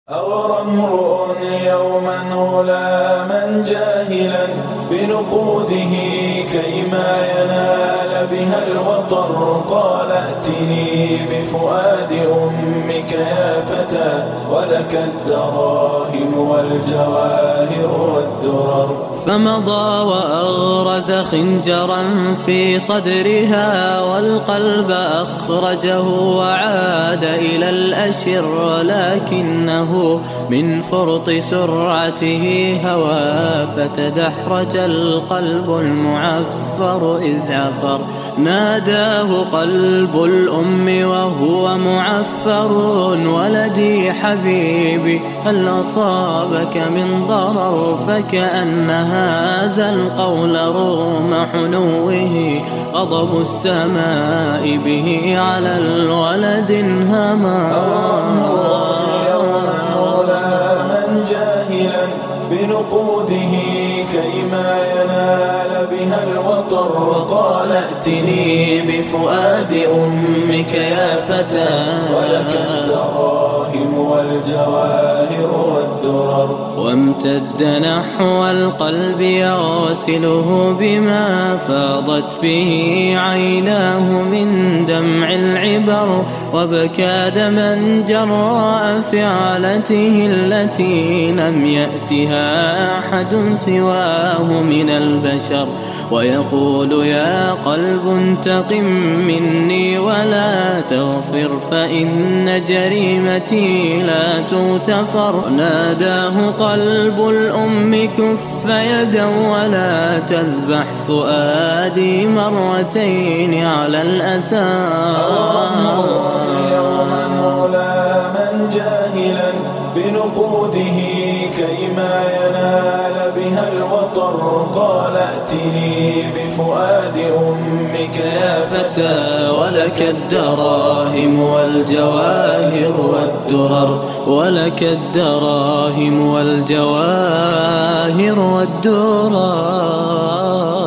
أغرى امرؤ يوما غلاما جاهلا بنقوده كيما ينال بها الوطر، قال ائتني بفؤاد أمك يا فتى ولك الدراهم والجواهر والدرر. فمضى وأغرز خنجرا في صدرها، والقلب أخرجه وعاد إلى الأشر، ولكنه من فرط سرعته هوى فتدحرج القلب المعفر إذ عفر. ناداه قلب الأم وهو معفر، ولدي حبيبي هل أصابك من ضرر؟ فكأن هذا القول رغم حنوه غضب السماء به على الولد انهمى. يوما غلاما جاهلا بنقوده كيما ينال بها الوطر، قال ائتني بفؤاد أمك يا فتى ولك الدراهم والجواهر والدرر. وامتد نحو القلب يغسله بما فاضت به عيناه من دمع العبر، وبكى دما جراء فعلته التي لم يأتها أحد سواه من البشر، ويقول يا قلب انتقم مني ولا تغفر، فإن جريمتي لا تغتفر. ناداه قلب الأم كف يدا ولا تذبح فؤادي مرتين على الأثار. يوما غلاما جاهلا بنقوده كيما ينال بها الوطر، قال ائتني بفؤاد أمك يا فتى ولك الدراهم والجواهر والدرر، ولك الدراهم والجواهر والدرر.